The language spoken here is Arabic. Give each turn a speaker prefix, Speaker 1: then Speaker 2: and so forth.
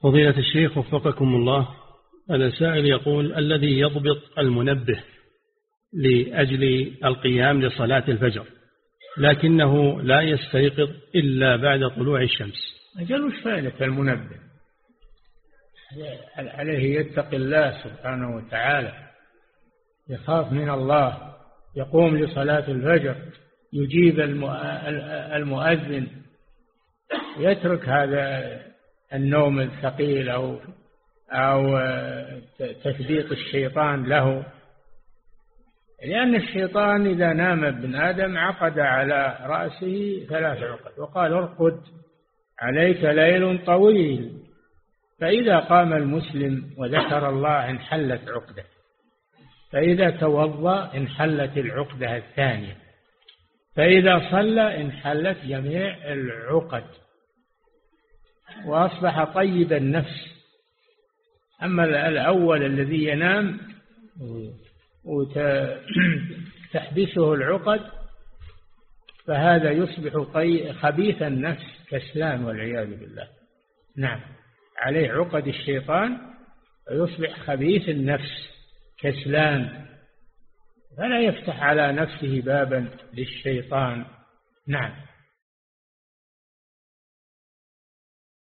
Speaker 1: فضيلة الشيخ وفقكم الله، هذا سائل يقول: الذي يضبط المنبه لأجل القيام لصلاة الفجر لكنه لا يستيقظ إلا بعد طلوع الشمس،
Speaker 2: أجل وش فائدة المنبه؟ عليه يتقي الله سبحانه وتعالى، يخاف من الله، يقوم لصلاة الفجر، يجيب المؤذن، يترك هذا النوم الثقيل أو تثبيط الشيطان له، لأن الشيطان إذا نام ابن آدم عقد على رأسه 3 عقد، وقال: ارقد عليك ليل طويل. فإذا قام المسلم وذكر الله انحلت عقده، فإذا توضأ انحلت العقدة الثانية، فإذا صلى انحلت جميع العقد وأصبح طيب النفس. أما الأول الذي ينام وتحبسه العقد فهذا يصبح خبيث النفس كسلان والعياذ بالله. نعم، عليه عقد الشيطان ويصبح خبيث النفس كسلان، فلا يفتح على نفسه بابا للشيطان. نعم.